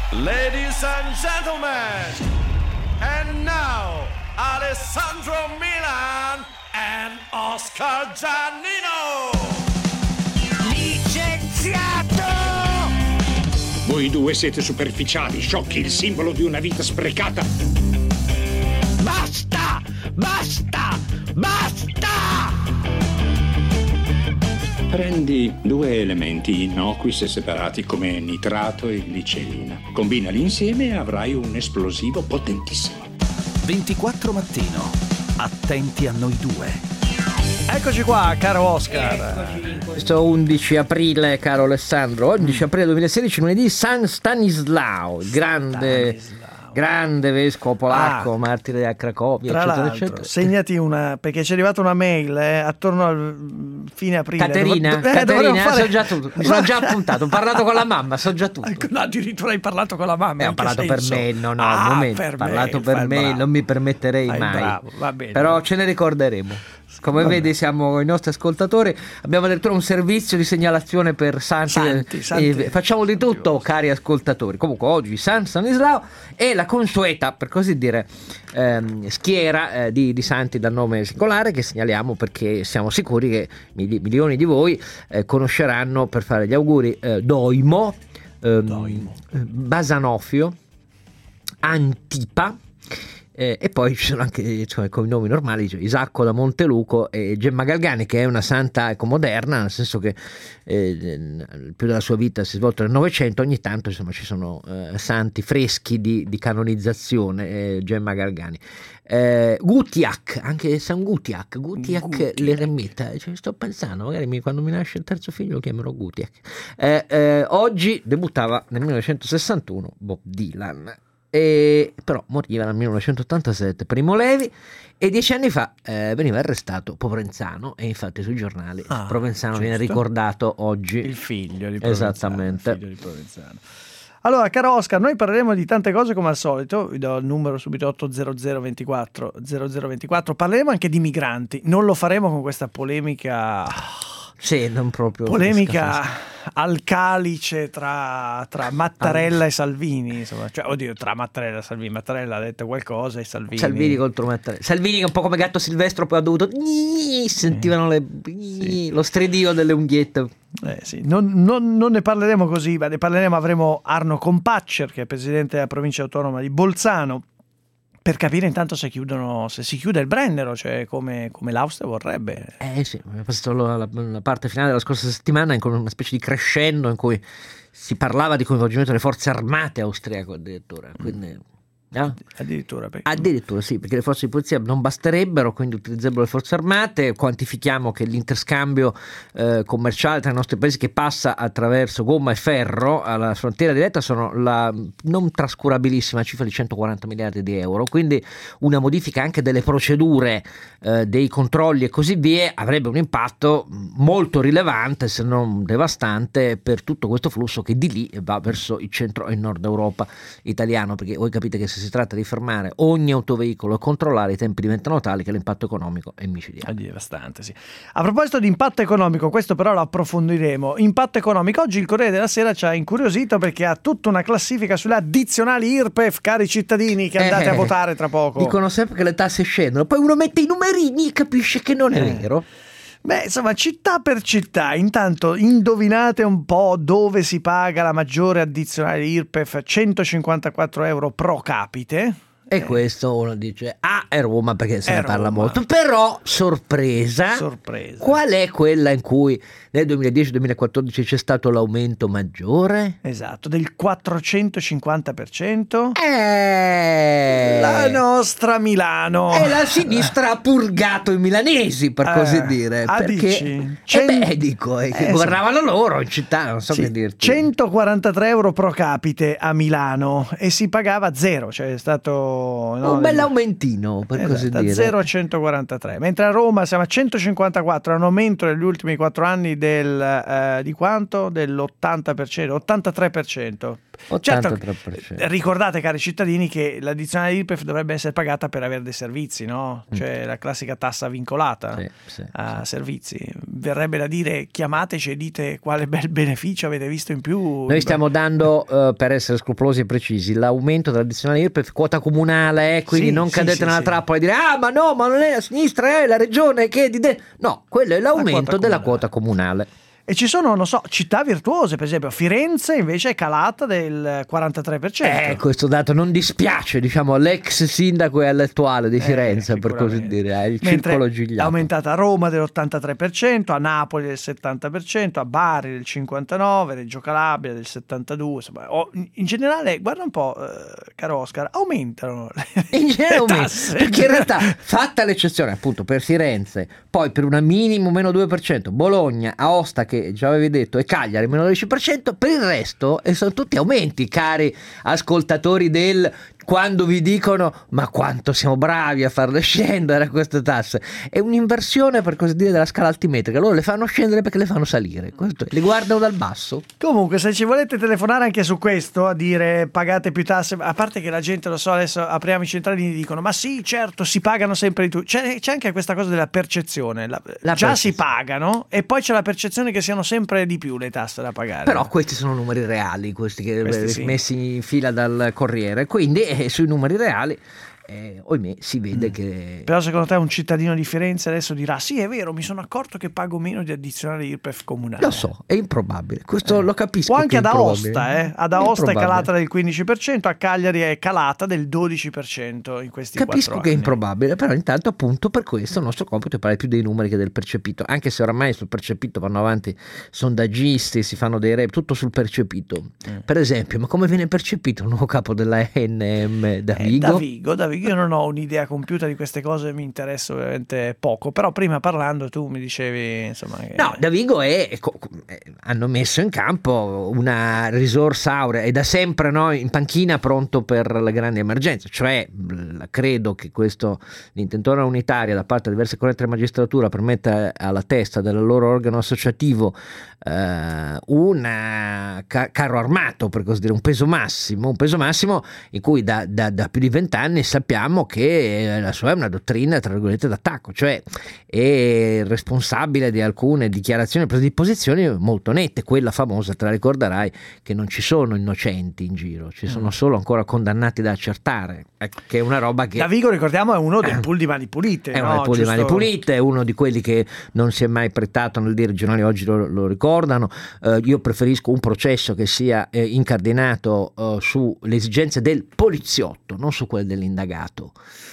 Ladies and gentlemen, and now Alessandro Milan and Oscar Giannino. Licenziato! Voi due siete superficiali, sciocchi, il simbolo di una vita sprecata. Basta! Basta! Basta! Prendi due elementi innocui se separati come nitrato e glicerina. Combinali insieme e avrai un esplosivo potentissimo. 24 mattino. Attenti a noi due. Eccoci qua, caro Oscar. Questo 11 aprile, caro Alessandro, 11 aprile 2016, lunedì, San Stanislao, il grande vescovo polacco, martire a Cracovia, Tra eccetera, l'altro, eccetera. segnati una, perché ci è arrivata una mail attorno al fine aprile. Caterina, so già tutto, mi sono già appuntato, ho parlato con la mamma, so già tutto. No, addirittura hai parlato con la mamma. Ho parlato per me, no, al momento, ho parlato per me, non mi permetterei mai. Bravo, va bene. Però ce ne ricorderemo. Come vedi siamo i nostri ascoltatori, abbiamo addirittura un servizio di segnalazione per santi. Facciamo di tutto, cari ascoltatori. Comunque oggi San Stanislao e la consueta, per così dire, schiera di santi dal nome singolare che segnaliamo perché siamo sicuri che milioni di voi conosceranno, per fare gli auguri, Doimo. Basanofio, Antipa. E poi ci sono anche con i nomi normali, cioè Isacco da Monteluco e Gemma Galgani, che è una santa moderna, nel senso che più della sua vita si è svolta nel Novecento. Ogni tanto insomma ci sono santi freschi di canonizzazione. Gemma Galgani, Gutiak, anche San Gutiak l'eremita, cioè, sto pensando magari quando mi nasce il terzo figlio lo chiamerò Gutiak. Oggi debuttava nel 1961 Bob Dylan. Però moriva nel 1987 Primo Levi, e 10 anni fa veniva arrestato Provenzano, e infatti sui giornali Provenzano giusto. viene ricordato oggi, Il figlio di Provenzano. Esattamente. Il figlio di Provenzano. Allora, caro Oscar, noi parleremo di tante cose come al solito. Vi do il numero subito: 800 24 0024. Parleremo anche di migranti. Non lo faremo con questa polemica. Sì, non proprio polemica al calice tra Mattarella e Salvini, insomma. Cioè, oddio, tra Mattarella e Salvini. Mattarella ha detto qualcosa e Salvini contro Mattarella. Salvini, che un po' come Gatto Silvestro, poi ha dovuto sentivano lo stridio delle unghiette. Sì. Non ne parleremo così, ma ne parleremo. Avremo Arno Compaccer, che è presidente della provincia autonoma di Bolzano, per capire intanto se si chiude il Brennero, cioè come l'Austria vorrebbe. Sì, abbiamo passato la parte finale della scorsa settimana in una specie di crescendo in cui si parlava di coinvolgimento delle forze armate austriache addirittura, quindi no? Addirittura sì, perché le forze di polizia non basterebbero, quindi utilizzerebbero le forze armate. Quantifichiamo che l'interscambio commerciale tra i nostri paesi, che passa attraverso gomma e ferro alla frontiera diretta, sono la non trascurabilissima cifra di 140 miliardi di euro, quindi una modifica anche delle procedure, dei controlli e così via avrebbe un impatto molto rilevante, se non devastante, per tutto questo flusso che di lì va verso il centro e il nord Europa italiano, perché voi capite che se si tratta di fermare ogni autoveicolo e controllare, i tempi diventano tali che l'impatto economico è micidiale. È devastante, sì. A proposito di impatto economico, questo però lo approfondiremo. Impatto economico, oggi il Corriere della Sera ci ha incuriosito perché ha tutta una classifica sulle addizionali IRPEF, cari cittadini che andate a votare tra poco. Dicono sempre che le tasse scendono, poi uno mette i numerini e capisce che non è vero. Beh, insomma, città per città. Intanto indovinate un po' dove si paga la maggiore addizionale IRPEF, 154 euro pro capite. E questo uno dice, è Roma, perché se ne parla molto. Però, sorpresa, qual è quella in cui nel 2010-2014 c'è stato l'aumento maggiore? Esatto, del 450%. La nostra Milano. E la sinistra ha purgato i milanesi, per così dire. Perché governavano loro in città, non so che dirti. 143 euro pro capite a Milano e si pagava zero, cioè è stato un bel aumentino, per così dire. Da 0 a 143, mentre a Roma siamo a 154, un aumento negli ultimi 4 anni di quanto? Dell'80%, 83%. Certo, 83%. ricordate, cari cittadini, che l'addizionale IRPEF dovrebbe essere pagata per avere dei servizi, no? Cioè la classica tassa vincolata a servizi. Verrebbe da dire: chiamateci e dite quale bel beneficio avete visto in più. Noi stiamo dando, per essere scrupolosi e precisi, l'aumento dell'addizionale IRPEF quota comunale, quindi non cadete nella trappola e dire: ma non è la sinistra, è la regione che no, quello è l'aumento della quota comunale. E ci sono, non so, città virtuose, per esempio Firenze invece è calata del 43%. Questo dato non dispiace, diciamo, all'ex sindaco e all'attuale di Firenze, per così dire, il circolo gigliato. È aumentata a Roma dell'83%, a Napoli del 70%, a Bari del 59%, Reggio Calabria del 72%. Insomma, in generale, guarda un po', caro Oscar, aumentano le tasse. Perché in realtà, fatta l'eccezione appunto per Firenze, poi per una minimo meno 2%, Bologna, Aosta, che già avevi detto, e Cagliari meno 12%, per il resto sono tutti aumenti, cari ascoltatori quando vi dicono: ma quanto siamo bravi a farle scendere queste tasse. È un'inversione, per così dire, della scala altimetrica. Loro le fanno scendere perché le fanno salire, le guardano dal basso. Comunque, se ci volete telefonare anche su questo, a dire pagate più tasse, a parte che la gente, lo so, adesso apriamo i centralini e dicono: ma sì, certo, si pagano sempre di più. C'è anche questa cosa della percezione. Già si pagano e poi c'è la percezione che siano sempre di più le tasse da pagare. Però questi sono numeri reali, questi messi in fila dal Corriere, quindi sui numeri reali ohimè si vede che... Però secondo te un cittadino di Firenze adesso dirà: sì, è vero, mi sono accorto che pago meno di addizionale IRPEF comunale? Lo so, è improbabile, questo lo capisco. O anche ad Aosta, ad Aosta è calata del 15%, a Cagliari è calata del 12% in questi 4 anni. Capisco che è improbabile, però intanto appunto per questo il nostro compito è parlare più dei numeri che del percepito, anche se oramai sul percepito vanno avanti sondaggisti, si fanno tutto sul percepito. Per esempio, ma come viene percepito il nuovo capo della ANM, Davigo? Io non ho un'idea compiuta di queste cose, mi interessa veramente poco, però prima parlando tu mi dicevi, insomma, che... No, Davigo hanno messo in campo una risorsa aurea, è da sempre in panchina pronto per le grandi emergenze, cioè credo che l'intentona unitaria da parte di diverse correnti della magistratura per mettere alla testa del loro organo associativo un carro armato, per così dire, un peso massimo in cui da più di 20 anni sappiamo che la sua è una dottrina, tra virgolette, d'attacco, cioè è responsabile di alcune dichiarazioni e prese di posizioni molto nette, quella famosa, te la ricorderai, che non ci sono innocenti in giro, ci sono solo ancora condannati da accertare, che è una roba che... Davigo, ricordiamo, è uno dei pool di Mani Pulite, è uno dei pool di Mani Pulite, è uno di quelli che non si è mai prestato nel dire, i giornali oggi lo ricordano. Io preferisco un processo che sia incardinato sulle esigenze del poliziotto, non su quelle dell'indagato.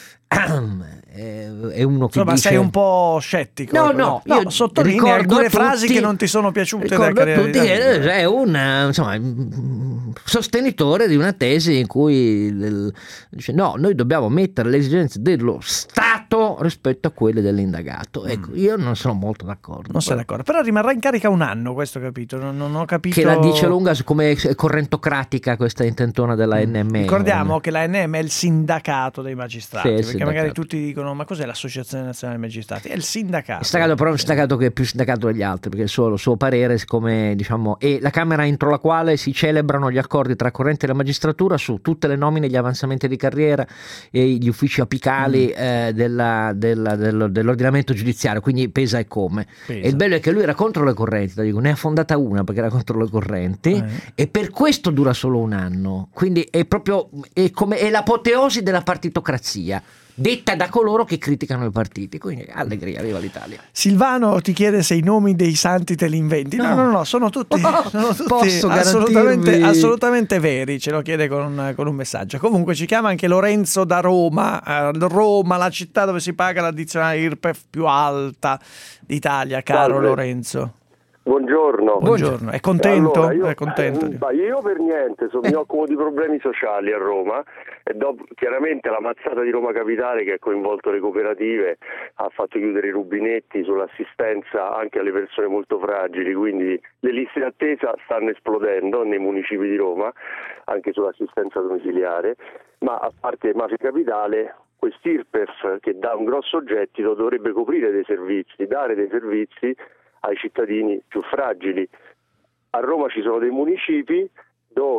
È uno che dice... sei un po' scettico. No, io sottolineo alcune frasi che non ti sono piaciute della carriera di Davigo. È un sostenitore di una tesi in cui dice: no, noi dobbiamo mettere le esigenze dello Stato rispetto a quelle dell'indagato. Ecco, io non sono molto d'accordo. Non sei d'accordo, però rimarrà in carica un anno, questo capito? Non ho capito. Che la dice lunga su come è correntocratica questa intentona della ANM. Ricordiamo che la ANM è il sindacato dei magistrati, perché magari tutti dicono: ma cos'è l'Associazione Nazionale dei Magistrati? È il sindacato. Però è un sindacato che è più sindacato degli altri, perché il suo parere, siccome diciamo è la Camera entro la quale si celebrano gli accordi tra correnti della magistratura su tutte le nomine, gli avanzamenti di carriera e gli uffici apicali dell'ordinamento giudiziario, quindi pesa e come. E il bello è che lui era contro le correnti, ne ha fondata una perché era contro le correnti, e per questo dura solo un anno, quindi è proprio è l'apoteosi della partitocrazia detta da coloro che criticano i partiti, quindi allegria, viva l'Italia. Silvano ti chiede se i nomi dei santi te li inventi. No, sono tutti assolutamente veri, ce lo chiede con un messaggio. Comunque ci chiama anche Lorenzo da Roma, Roma, la città dove si paga l'addizionale IRPEF più alta d'Italia, caro Lorenzo. Buongiorno. È contento? Allora, È contento? Io per niente, mi occupo di problemi sociali a Roma, e dopo, chiaramente la mazzata di Roma Capitale, che ha coinvolto le cooperative, ha fatto chiudere i rubinetti sull'assistenza anche alle persone molto fragili, quindi le liste d'attesa stanno esplodendo nei municipi di Roma, anche sull'assistenza domiciliare, ma a parte Mafia Capitale, quest'IRPEF che dà un grosso gettito dovrebbe coprire dei servizi, dare dei servizi ai cittadini più fragili. A Roma ci sono dei municipi dove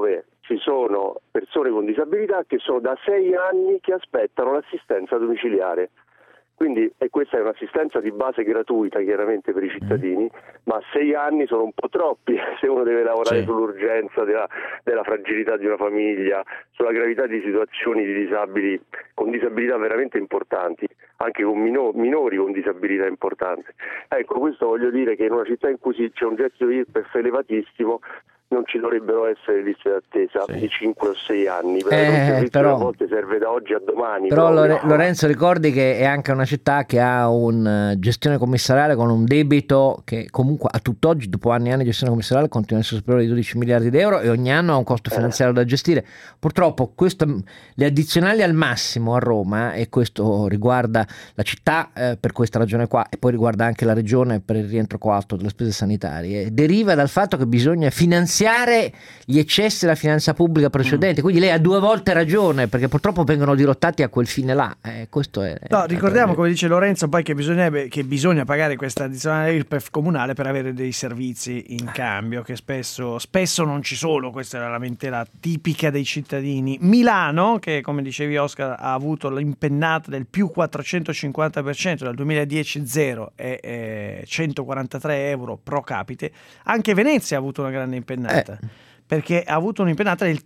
ci sono persone con disabilità che sono da 6 anni che aspettano l'assistenza domiciliare. Quindi, e questa è un'assistenza di base gratuita chiaramente per i cittadini, ma 6 anni sono un po' troppi se uno deve lavorare sull'urgenza della fragilità di una famiglia, sulla gravità di situazioni di disabili con disabilità veramente importanti, anche con minori con disabilità importanti. Ecco, questo voglio dire che in una città in cui c'è un gettito IRPEF elevatissimo non ci dovrebbero essere liste d'attesa di 5 o 6 anni, però a volte serve da oggi a domani. Però Lorenzo, ricordi che è anche una città che ha una gestione commissariale con un debito che comunque a tutt'oggi, dopo anni e anni di gestione commissariale, continua a essere superiore ai 12 miliardi di euro e ogni anno ha un costo finanziario da gestire. Purtroppo le addizionali al massimo a Roma, e questo riguarda la città per questa ragione qua e poi riguarda anche la regione per il rientro coatto delle spese sanitarie, deriva dal fatto che bisogna finanziare gli eccessi della finanza pubblica precedente. Quindi lei ha 2 volte ragione, perché purtroppo vengono dirottati a quel fine là. Questo è ricordiamo, come dice Lorenzo, poi che bisogna pagare questa addizionale IRPEF comunale per avere dei servizi in cambio, che spesso non ci sono. Questa è la lamentela tipica dei cittadini. Milano, che come dicevi Oscar ha avuto l'impennata del più 450% dal 2010, 0 e 143 euro pro capite. Anche Venezia ha avuto una grande impennata, perché ha avuto un'impennata del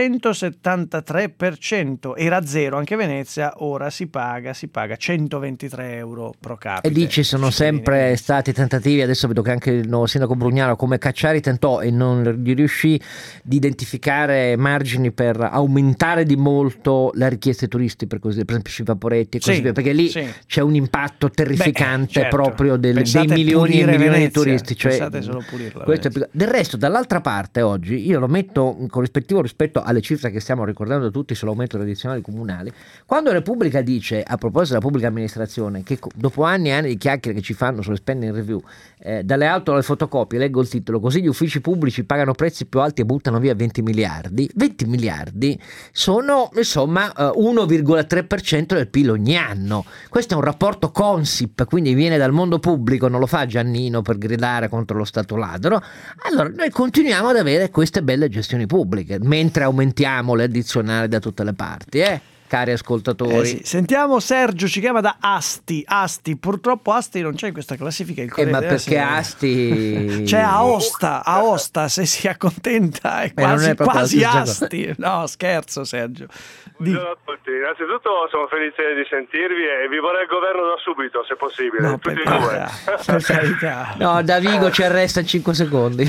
373%, era 0 anche Venezia, ora si paga 123 euro pro capite. E lì ci sono sempre stati tentativi, adesso vedo che anche il nuovo sindaco Brugnaro come Cacciari tentò e non gli riuscì, di identificare margini per aumentare di molto la richiesta ai turisti, per esempio sui vaporetti e così via, perché lì c'è un impatto terrificante proprio dei milioni e milioni di turisti. Pensate solo pulirla. Del resto, dall'altra parte oggi, io lo metto in corrispettivo rispetto alle cifre che stiamo ricordando tutti sull'aumento delle addizionali comunali. Quando Repubblica dice, a proposito della pubblica amministrazione, che dopo anni e anni di chiacchiere che ci fanno sulle spending review, dalle auto alle fotocopie, leggo il titolo: così gli uffici pubblici pagano prezzi più alti e buttano via 20 miliardi. 20 miliardi sono insomma 1,3% del PIL ogni anno. Questo è un rapporto Consip, quindi viene dal mondo pubblico, non lo fa Giannino per gridare contro lo Stato ladro. Allora noi continuiamo ad avere queste belle gestioni pubbliche mentre aumentiamo le addizionali da tutte le parti, cari ascoltatori. Sentiamo Sergio, ci chiama da Asti. Purtroppo Asti non c'è in questa classifica, il ma perché Asti c'è Aosta, se si accontenta è quasi Asti. No, scherzo Sergio. Buongiorno a tutti, innanzitutto sono felice di sentirvi e vi vorrei il governo da subito, se possibile, tutti e due. Per carità. No, Davigo ci arresta in 5 secondi.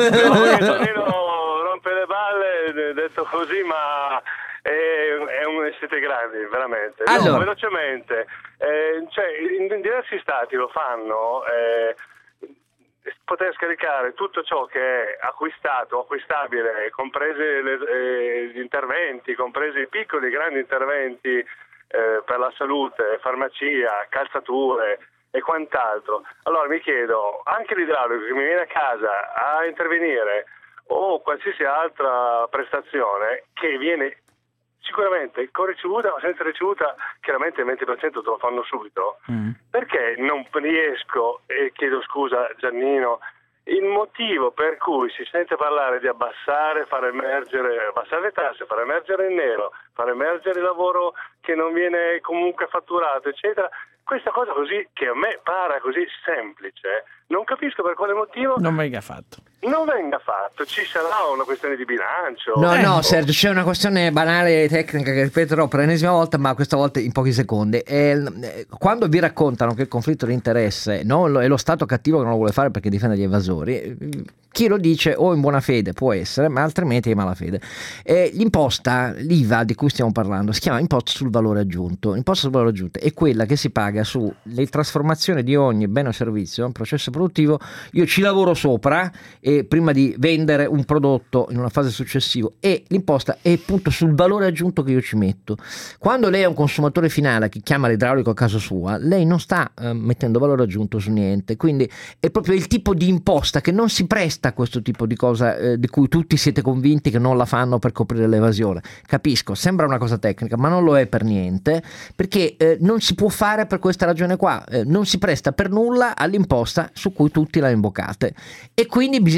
Rompe le balle, detto così, ma siete grandi, veramente. Allora. No, velocemente, in diversi stati lo fanno, poter scaricare tutto ciò che è acquistato, acquistabile, compresi gli interventi, compresi i piccoli e grandi interventi per la salute, farmacia, calzature e quant'altro. Allora mi chiedo, anche l'idraulico che mi viene a casa a intervenire o qualsiasi altra prestazione che viene sicuramente con ricevuta o senza ricevuta, chiaramente il 20% te lo fanno subito, perché non riesco, e chiedo scusa Giannino, il motivo per cui si sente parlare di abbassare le tasse, far emergere il nero, far emergere il lavoro che non viene comunque fatturato, eccetera. Questa cosa così, che a me pare così semplice, non capisco per quale motivo non venga fatto. Ci sarà una questione di bilancio? No, Sergio, c'è una questione banale tecnica che ripeterò per l'ennesima volta, ma questa volta in pochi secondi. Quando vi raccontano che il conflitto di interesse, no, è lo Stato cattivo che non lo vuole fare perché difende gli evasori, chi lo dice o in buona fede può essere, ma altrimenti è in malafede. L'imposta, l'IVA di cui stiamo parlando, si chiama imposta sul valore aggiunto. L'imposta sul valore aggiunto è quella che si paga sulle trasformazioni di ogni bene o servizio, un processo produttivo. Io ci lavoro sopra prima di vendere un prodotto in una fase successiva, e l'imposta è appunto sul valore aggiunto che io ci metto. Quando lei è un consumatore finale che chiama l'idraulico a casa sua, lei non sta mettendo valore aggiunto su niente, quindi è proprio il tipo di imposta che non si presta a questo tipo di cosa di cui tutti siete convinti che non la fanno per coprire l'evasione. Capisco, sembra una cosa tecnica, ma non lo è per niente, perché non si può fare per questa ragione qua, non si presta per nulla all'imposta su cui tutti la imbocate, e quindi bisogna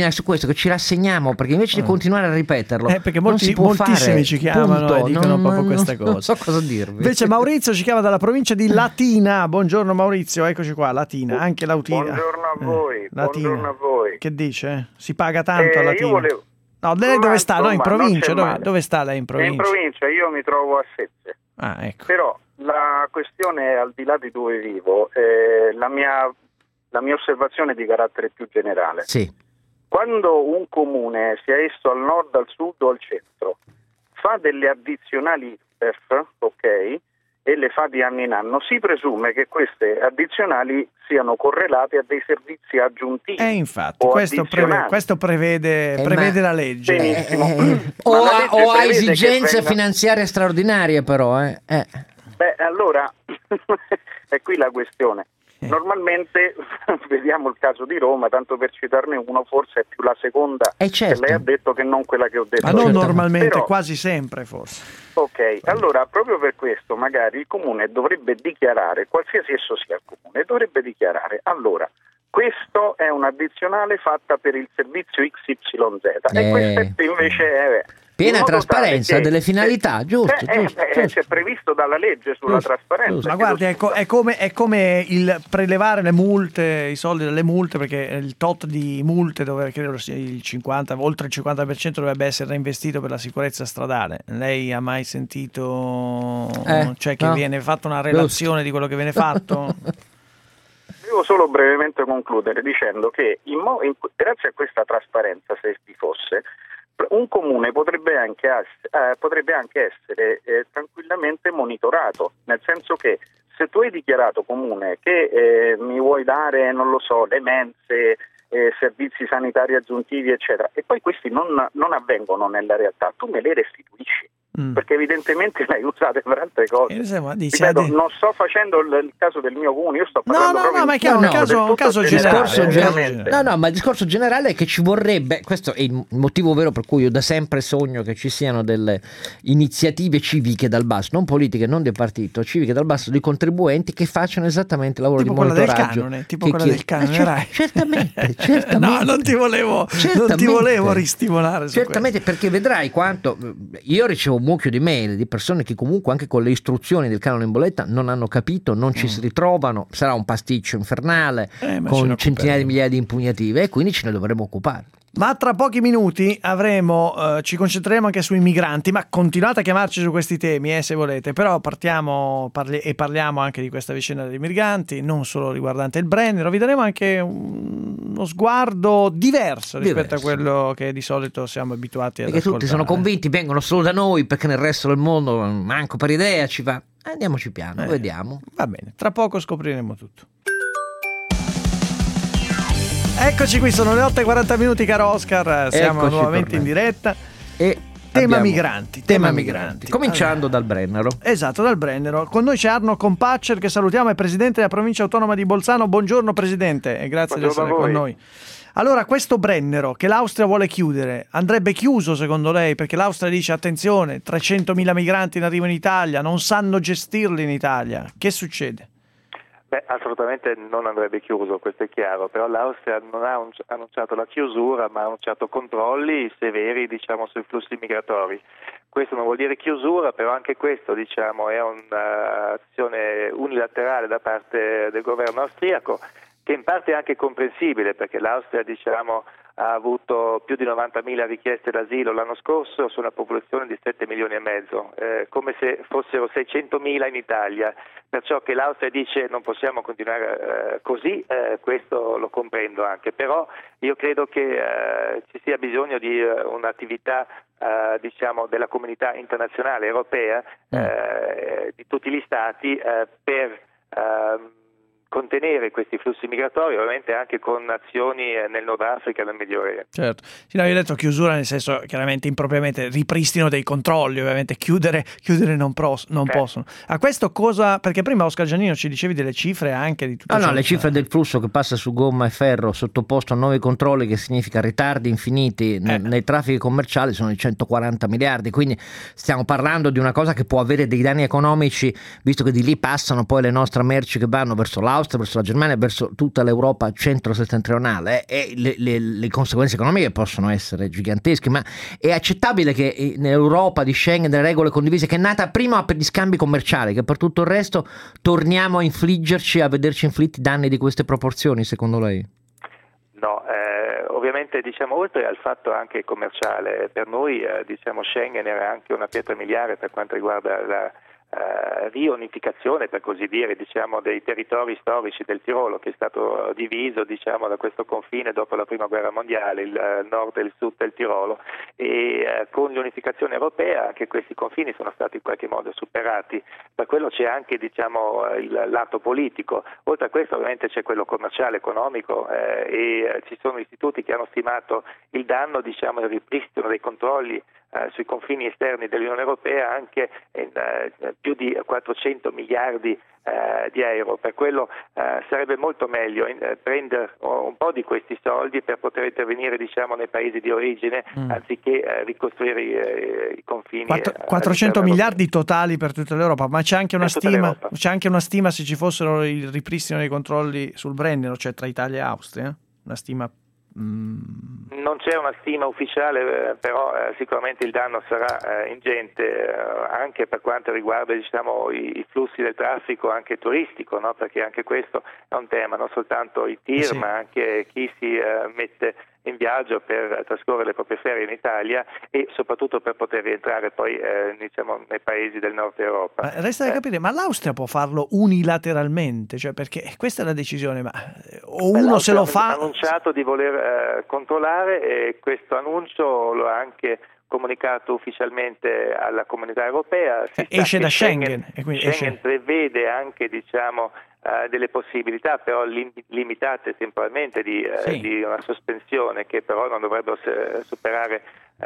termine su questo, che ci rassegniamo, perché invece di continuare a ripeterlo, perché moltissimi ci chiamano e dicono proprio queste cose. Non so cosa dirvi. Invece Maurizio ci chiama dalla provincia di Latina. Buongiorno Maurizio, eccoci qua, Latina, anche Latina. Buongiorno a voi, Latina. buongiorno a voi. Che dice? Si paga tanto a Latina? Io volevo... No, lei dove sta? No, in provincia. Dove sta lei in provincia? In provincia, io mi trovo a Sezze. Ah, ecco. Però la questione è, al di là di dove vivo, la mia osservazione è di carattere più generale. Sì. Quando un comune, sia esso al nord, al sud o al centro, fa delle addizionali IRPEF, ok, e le fa di anno in anno, si presume che queste addizionali siano correlate a dei servizi aggiuntivi. Infatti, questo prevede la legge. Benissimo. O ha esigenze finanziarie straordinarie, però. Beh, allora, è qui la questione. Normalmente, vediamo il caso di Roma, tanto per citarne uno, forse è più la seconda certo. che lei ha detto che non quella che ho detto. Ma non normalmente, però, quasi sempre forse. Ok, allora proprio per questo magari il comune dovrebbe dichiarare, qualsiasi esso sia il comune, dovrebbe dichiarare, allora, questo è un'addizionale fatta per il servizio XYZ e questo invece è... Piena trasparenza delle finalità, giusto. C'è previsto dalla legge sulla trasparenza. Ma guardi, è come il prelevare le multe, i soldi delle multe, perché il tot di multe, dove credo sia oltre il 50% dovrebbe essere reinvestito per la sicurezza stradale. Lei ha mai sentito viene fatta una relazione di quello che viene fatto? Devo solo brevemente concludere dicendo che grazie a questa trasparenza, se vi fosse, un comune potrebbe anche essere tranquillamente monitorato, nel senso che se tu hai dichiarato comune che mi vuoi dare, non lo so, le mense, servizi sanitari aggiuntivi eccetera, e poi questi non avvengono nella realtà, tu me le restituisci. Perché evidentemente le hai usate per altre cose. Ripeto, non sto facendo il caso del mio comune, io sto parlando ma è chiaro, un caso generale. Ma il discorso generale è che ci vorrebbe, questo è il motivo vero per cui io da sempre sogno che ci siano delle iniziative civiche dal basso, non politiche, non del partito, civiche dal basso, di contribuenti che facciano esattamente il lavoro tipo di monitoraggio. Tipo quella del canone, certamente. No, non ti volevo ristimolare su certamente questo. Perché vedrai quanto io ricevo un mucchio di mail di persone che comunque anche con le istruzioni del canone in bolletta non hanno capito, non ci si ritrovano, sarà un pasticcio infernale con centinaia di migliaia di impugnative e quindi ce ne dovremo occupare. Ma tra pochi minuti ci concentreremo anche sui migranti, ma continuate a chiamarci su questi temi se volete, però parliamo anche di questa vicenda dei migranti, non solo riguardante il Brennero, vi daremo anche uno sguardo diverso rispetto a quello che di solito siamo abituati ad ascoltare. Perché tutti sono convinti, vengono solo da noi perché nel resto del mondo manco per idea ci va. Andiamoci piano, vediamo. Va bene, tra poco scopriremo tutto. Eccoci qui, sono le 8:40, caro Oscar, siamo nuovamente in diretta e tema migranti. Cominciando dal Brennero. Esatto, dal Brennero. Con noi c'è Arno Compaccer, che salutiamo, è presidente della provincia autonoma di Bolzano. Buongiorno presidente e grazie di essere con noi. Allora, questo Brennero che l'Austria vuole chiudere, andrebbe chiuso secondo lei? Perché l'Austria dice, attenzione, 300.000 migranti in arrivo in Italia, non sanno gestirli in Italia. Che succede? Beh, assolutamente non andrebbe chiuso, questo è chiaro, però l'Austria non ha annunciato la chiusura, ma ha annunciato controlli severi, sui flussi migratori. Questo non vuol dire chiusura, però anche questo, è un'azione unilaterale da parte del governo austriaco, che in parte è anche comprensibile, perché l'Austria, ha avuto più di 90.000 richieste d'asilo l'anno scorso su una popolazione di 7 milioni e mezzo, come se fossero 600.000 in Italia. Perciò che l'Austria dice non possiamo continuare così, questo lo comprendo anche, però io credo che ci sia bisogno di un'attività della comunità internazionale europea, di tutti gli stati, per contenere questi flussi migratori, ovviamente anche con azioni nel Nord Africa e nel Medio Oriente. Certo, sì, no, io ho detto chiusura nel senso chiaramente impropriamente ripristino dei controlli, ovviamente chiudere non possono. A questo cosa, perché prima Oscar Giannino ci dicevi delle cifre anche di tutto ciò. Le cifre del flusso che passa su gomma e ferro sottoposto a nuovi controlli, che significa ritardi infiniti nei traffici commerciali, sono di 140 miliardi, quindi stiamo parlando di una cosa che può avere dei danni economici, visto che di lì passano poi le nostre merci che vanno verso l'Austria, l'Austria, verso la Germania, verso tutta l'Europa centro-settentrionale, e le conseguenze economiche possono essere gigantesche. Ma è accettabile che in Europa di Schengen, delle regole condivise, che è nata prima per gli scambi commerciali, che per tutto il resto torniamo a vederci inflitti danni di queste proporzioni, secondo lei? No, ovviamente oltre al fatto anche commerciale, per noi Schengen era anche una pietra miliare per quanto riguarda la riunificazione, per così dire, dei territori storici del Tirolo, che è stato diviso da questo confine dopo la prima guerra mondiale, il nord e il sud del Tirolo, e con l'unificazione europea anche questi confini sono stati in qualche modo superati. Per quello c'è anche il lato politico. Oltre a questo ovviamente c'è quello commerciale, economico, e ci sono istituti che hanno stimato il danno, il ripristino dei controlli sui confini esterni dell'Unione Europea anche in più di 400 miliardi di euro. Per quello sarebbe molto meglio prendere un po' di questi soldi per poter intervenire nei paesi di origine anziché ricostruire i confini. 400 miliardi totali per tutta l'Europa, ma c'è anche una stima se ci fossero il ripristino dei controlli sul Brennero, cioè tra Italia e Austria, una stima. Non c'è una stima ufficiale, però sicuramente il danno sarà ingente, anche per quanto riguarda i flussi del traffico anche turistico, no? Perché anche questo è un tema, non soltanto i tir, ma anche chi si mette in viaggio per trascorrere le proprie ferie in Italia e soprattutto per poter rientrare poi nei paesi del nord Europa. Resta da capire, ma l'Austria può farlo unilateralmente? Cioè, perché questa è la decisione, uno se lo fa... Ha annunciato di voler controllare, e questo annuncio lo ha anche comunicato ufficialmente alla Comunità Europea. Esce da Schengen. Schengen prevede anche delle possibilità, però limitate temporalmente, di una sospensione, che però non dovrebbero superare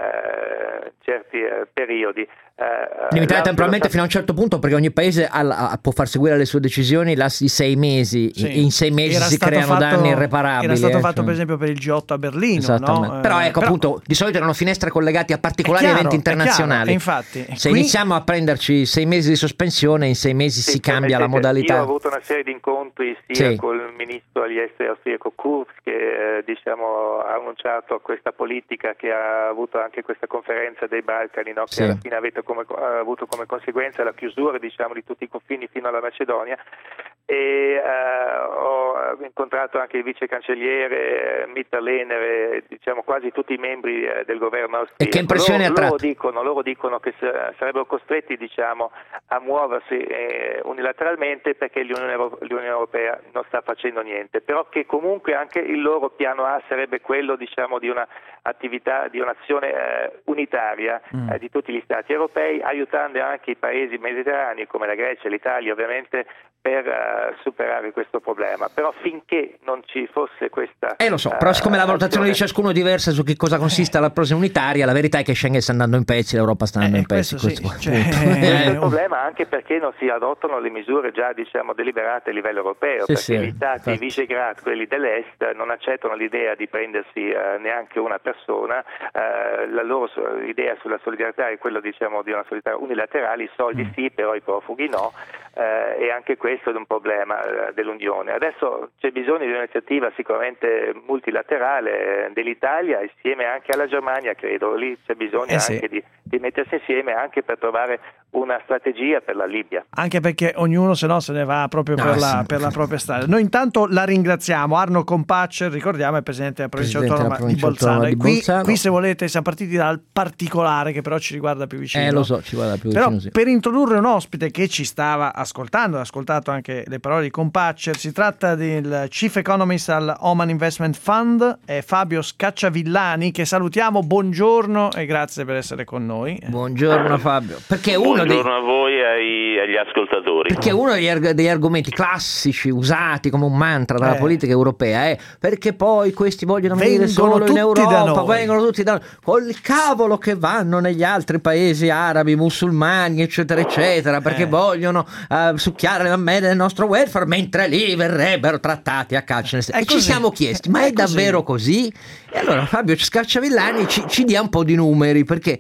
certi periodi. Limitata temporalmente fino a un certo punto, perché ogni paese può far seguire le sue decisioni di 6 mesi. In 6 mesi si creano danni irreparabili. Era stato fatto per esempio per il G8 a Berlino, no? Però appunto di solito erano finestre collegate a particolari eventi internazionali. Infatti, se iniziamo a prenderci 6 mesi di sospensione, in 6 mesi si cambia la modalità. Io ho avuto una serie di incontri sia col ministro agli esteri austriaco Kurz, che ha annunciato questa politica, che ha avuto anche questa conferenza dei Balcani, no? Che alla fine ha avuto come conseguenza la chiusura di tutti i confini fino alla Macedonia, e ho incontrato anche il vice cancelliere Mitterlehner, quasi tutti i membri del governo austriaco. E che impressione ha tratto? Loro dicono che sarebbero costretti a muoversi unilateralmente, perché l'Unione Europea non sta facendo niente, però che comunque anche il loro piano A sarebbe quello di una attività, di un'azione unitaria di tutti gli stati europei, aiutando anche i paesi mediterranei come la Grecia e l'Italia, ovviamente, per superare questo problema. Però finché non ci fosse questa lo so, però siccome la valutazione di ciascuno è diversa su che cosa consiste l'approccio unitaria, la verità è che Schengen sta andando in pezzi, l'Europa sta andando in pezzi. Il problema anche perché non si adottano le misure già deliberate a livello europeo, perché gli stati Visegrad, quelli dell'est, non accettano l'idea di prendersi neanche una persona. La loro idea sulla solidarietà è quella di una solidarietà unilaterale, i soldi sì, però i profughi no, e anche questo è un problema dell'Unione. Adesso c'è bisogno di un'iniziativa sicuramente multilaterale dell'Italia, insieme anche alla Germania, credo. Lì c'è bisogno anche di mettersi insieme, anche per trovare una strategia per la Libia. Anche perché ognuno se ne va proprio per la propria strada. Noi intanto la ringraziamo. Arno Compaccer, ricordiamo, è presidente della provincia autonoma di Bolzano. E qui se volete siamo partiti dal particolare, che però ci riguarda più vicino. Lo so, ci guarda più vicino. Però per introdurre un ospite che ci stava ascoltando, ha ascoltato anche le parole di Compaccer, si tratta del Chief Economist al Oman Investment Fund, è Fabio Scacciavillani, che salutiamo. Buongiorno e grazie per essere con noi. Buongiorno Fabio. Buongiorno a voi e agli ascoltatori. Perché uno degli argomenti classici usati come un mantra dalla politica europea è perché poi questi vogliono venire solo in Europa, vengono tutti da noi, col cavolo che vanno negli altri paesi arabi, musulmani, eccetera eccetera, perché vogliono succhiare le mammelle del nostro welfare, mentre lì verrebbero trattati a calcio. E ci siamo chiesti, ma è davvero così? E allora Fabio Scacciavillani ci dia un po' di numeri, perché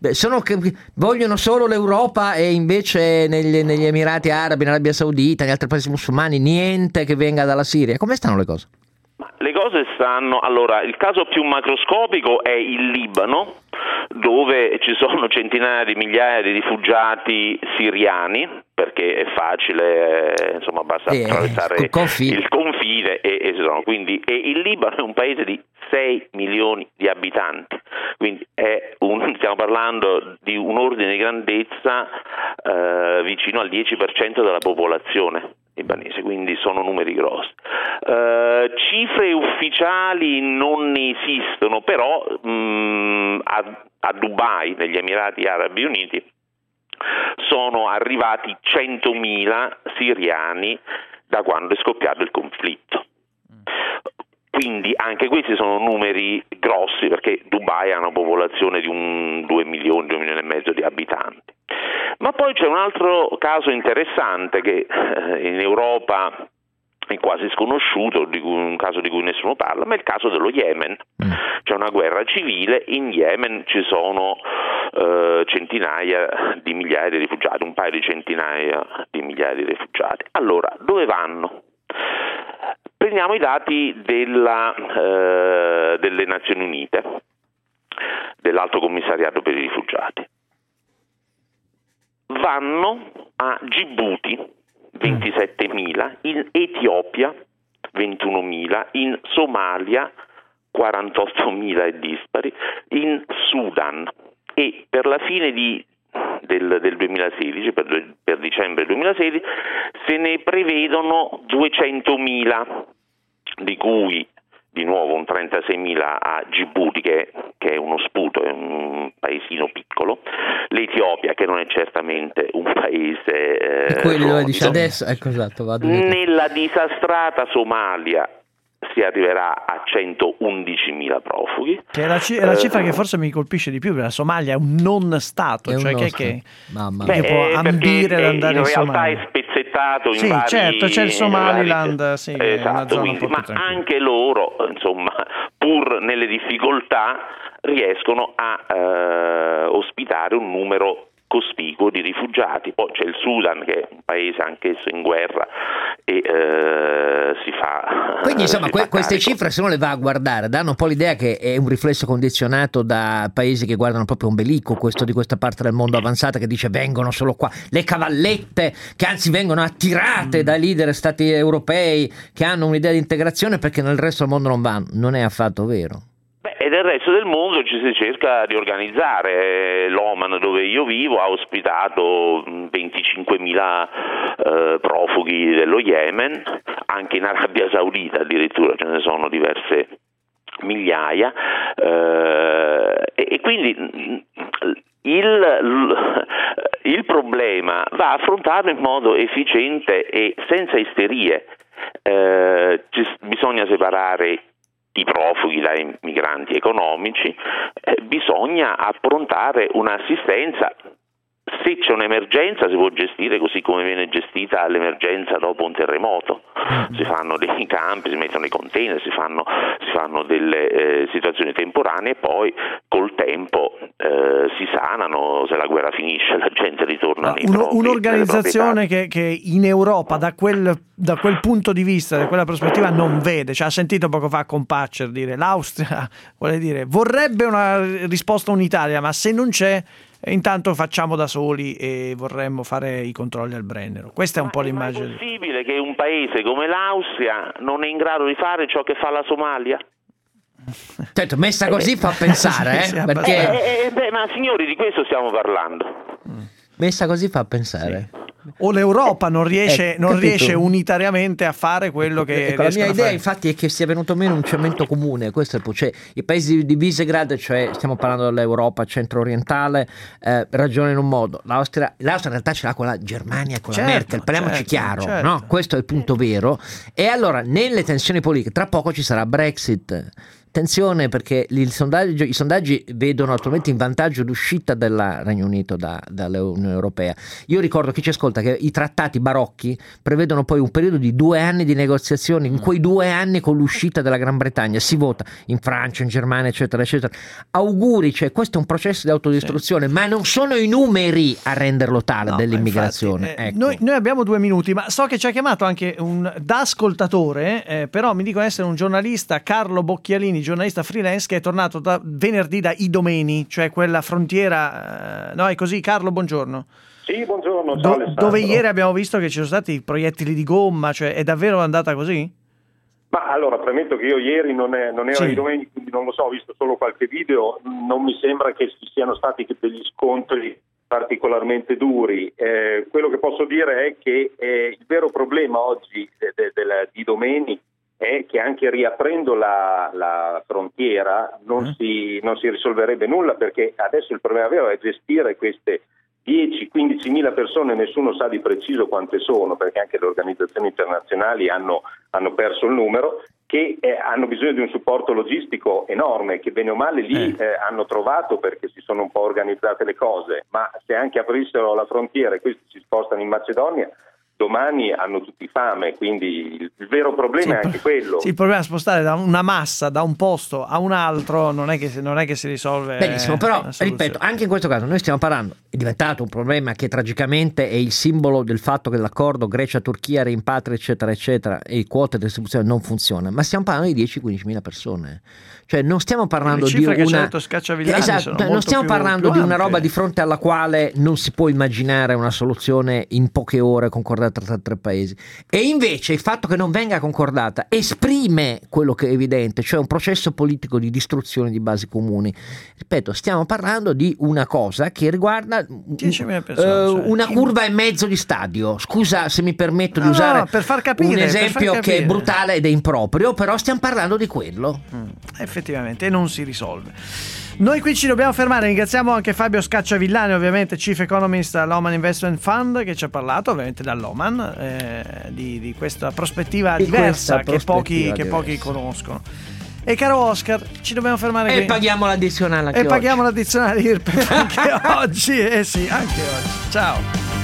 vogliono solo l'Europa e invece negli Emirati Arabi, in Arabia Saudita, negli altri paesi musulmani, niente che venga dalla Siria. Come stanno le cose? Le cose stanno... Allora, il caso più macroscopico è il Libano, dove ci sono centinaia di migliaia di rifugiati siriani, perché è facile, insomma, basta attraversare il confine e quindi il Libano è un paese di 6 milioni di abitanti, quindi stiamo parlando di un ordine di grandezza vicino al 10% della popolazione libanese, quindi sono numeri grossi. Cifre ufficiali non ne esistono, però a Dubai, negli Emirati Arabi Uniti, sono arrivati 100.000 siriani da quando è scoppiato il conflitto. Quindi anche questi sono numeri grossi, perché Dubai ha una popolazione di 2 milioni e mezzo di abitanti. Ma poi c'è un altro caso interessante che in Europa è quasi sconosciuto, un caso di cui nessuno parla, ma è il caso dello Yemen. C'è una guerra civile, in Yemen ci sono centinaia di migliaia di rifugiati, un paio di centinaia di migliaia di rifugiati. Allora, dove vanno? Prendiamo i dati delle Nazioni Unite, dell'Alto Commissariato per i Rifugiati. Vanno a Djibouti 27.000, in Etiopia 21.000, in Somalia 48.000 e dispari, in Sudan, e per la fine del 2016, per dicembre 2016, se ne prevedono 200.000, di cui di nuovo un 36.000 a Djibouti, che è uno sputo, è un paesino piccolo, l'Etiopia, che non è certamente un paese quello dove dice adesso, ecco, esatto, nella disastrata Somalia si arriverà a 111.000 profughi, che è la cifra che forse mi colpisce di più, perché la Somalia è un non stato, cioè che può ambire ad andare in Somalia. In realtà è spezzettato in vari... certo, c'è il Somaliland, esatto, quindi, ma anche loro, insomma, pur nelle difficoltà, riescono a ospitare un numero cospicuo di rifugiati. Poi c'è il Sudan, che è un paese anch'esso in guerra, e si fa... Quindi insomma queste cifre, se uno le va a guardare, danno un po' l'idea che è un riflesso condizionato da paesi che guardano proprio ombelico, questo di questa parte del mondo avanzata, che dice vengono solo qua le cavallette, che anzi vengono attirate dai leader stati europei che hanno un'idea di integrazione, perché nel resto del mondo non vanno. Non è affatto vero. E nel resto del mondo ci si cerca di organizzare. L'Oman, dove io vivo, ha ospitato 25.000 profughi dello Yemen, anche in Arabia Saudita addirittura ce ne sono diverse migliaia, e quindi il problema va affrontato in modo efficiente e senza isterie. Bisogna separare i profughi dai migranti economici, bisogna approntare un'assistenza. Se c'è un'emergenza si può gestire così come viene gestita l'emergenza dopo un terremoto. Si fanno dei campi, si mettono i container, si fanno delle situazioni temporanee, e poi col tempo si sanano. Se la guerra finisce, la gente ritorna nei propri, un'organizzazione che in Europa da quel punto di vista, da quella prospettiva, non vede. Cioè, ha sentito poco fa con Patcher dire l'Austria vorrebbe una risposta unitaria, ma se non c'è, intanto facciamo da soli e vorremmo fare i controlli al Brennero. Questa è un po' l'immagine. È possibile che un paese come l'Austria non è in grado di fare ciò che fa la Somalia? Certo, messa così fa pensare, perché... ma signori, di questo stiamo parlando. Messa così fa pensare. O l'Europa non riesce unitariamente a fare quello che la mia idea infatti è che sia venuto meno un cemento comune. Questo è cioè, i paesi di Visegrad, cioè stiamo parlando dell'Europa centro-orientale, ragionano in un modo. L'Austria in realtà ce l'ha con la Germania e con la Merkel, parliamoci chiaro, no? Questo è il punto vero. E allora nelle tensioni politiche tra poco ci sarà Brexit. attenzione, perché i sondaggi vedono attualmente in vantaggio l'uscita del Regno Unito dall'Unione Europea. Io ricordo chi ci ascolta che i trattati barocchi prevedono poi un periodo di 2 anni di negoziazioni. In quei 2 anni, con l'uscita della Gran Bretagna, si vota in Francia, in Germania, eccetera eccetera. Auguri, cioè questo è un processo di autodistruzione, ma non sono i numeri a renderlo tale, dell'immigrazione. Infatti, ecco. Noi abbiamo 2 minuti, ma so che ci ha chiamato anche da ascoltatore, però mi dicono essere un giornalista, Carlo Bocchialini, giornalista freelance, che è tornato venerdì da Idomeni, cioè quella frontiera, no, è così. Carlo, buongiorno. Sì, buongiorno, ciao Alessandro. Dove ieri abbiamo visto che ci sono stati proiettili di gomma, cioè è davvero andata così? Ma allora, premetto che io ieri non ero a Idomeni, quindi non lo so, ho visto solo qualche video, non mi sembra che ci siano stati degli scontri particolarmente duri. Quello che posso dire è che il vero problema oggi di Idomeni è che anche riaprendo la frontiera non si risolverebbe nulla, perché adesso il problema vero è gestire queste 10-15 mila persone, nessuno sa di preciso quante sono, perché anche le organizzazioni internazionali hanno perso il numero, che hanno bisogno di un supporto logistico enorme, che bene o male lì hanno trovato, perché si sono un po' organizzate le cose, ma se anche aprissero la frontiera e questi si spostano in Macedonia, domani hanno tutti fame, quindi il vero problema è anche quello. Sì, il problema è spostare da una massa, da un posto a un altro, non è che si risolve. Benissimo, però ripeto, anche in questo caso noi stiamo parlando, è diventato un problema che tragicamente è il simbolo del fatto che l'accordo Grecia-Turchia, rimpatri eccetera eccetera e quote di distribuzione non funziona, ma stiamo parlando di 10-15 mila persone, cioè non stiamo parlando di una non stiamo parlando di una roba di fronte alla quale non si può immaginare una soluzione in poche ore concordata tra 3 paesi, e invece il fatto che non venga concordata esprime quello che è evidente, cioè un processo politico di distruzione di basi comuni. Ripeto, stiamo parlando di una cosa che riguarda 10.000 persone, una curva e mezzo di stadio, scusa se mi permetto di usare per far capire, un esempio che è brutale ed è improprio, però stiamo parlando di quello. Effettivamente, e non si risolve. Noi qui ci dobbiamo fermare, ringraziamo anche Fabio Scacciavillani, ovviamente Chief Economist all'Oman Investment Fund, che ci ha parlato ovviamente dall'Oman di questa prospettiva diversa che pochi conoscono. E caro Oscar, ci dobbiamo fermare qui. Paghiamo l'addizionale anche oggi. Paghiamo l'addizionale IRPEF anche oggi. Sì, anche oggi. Ciao.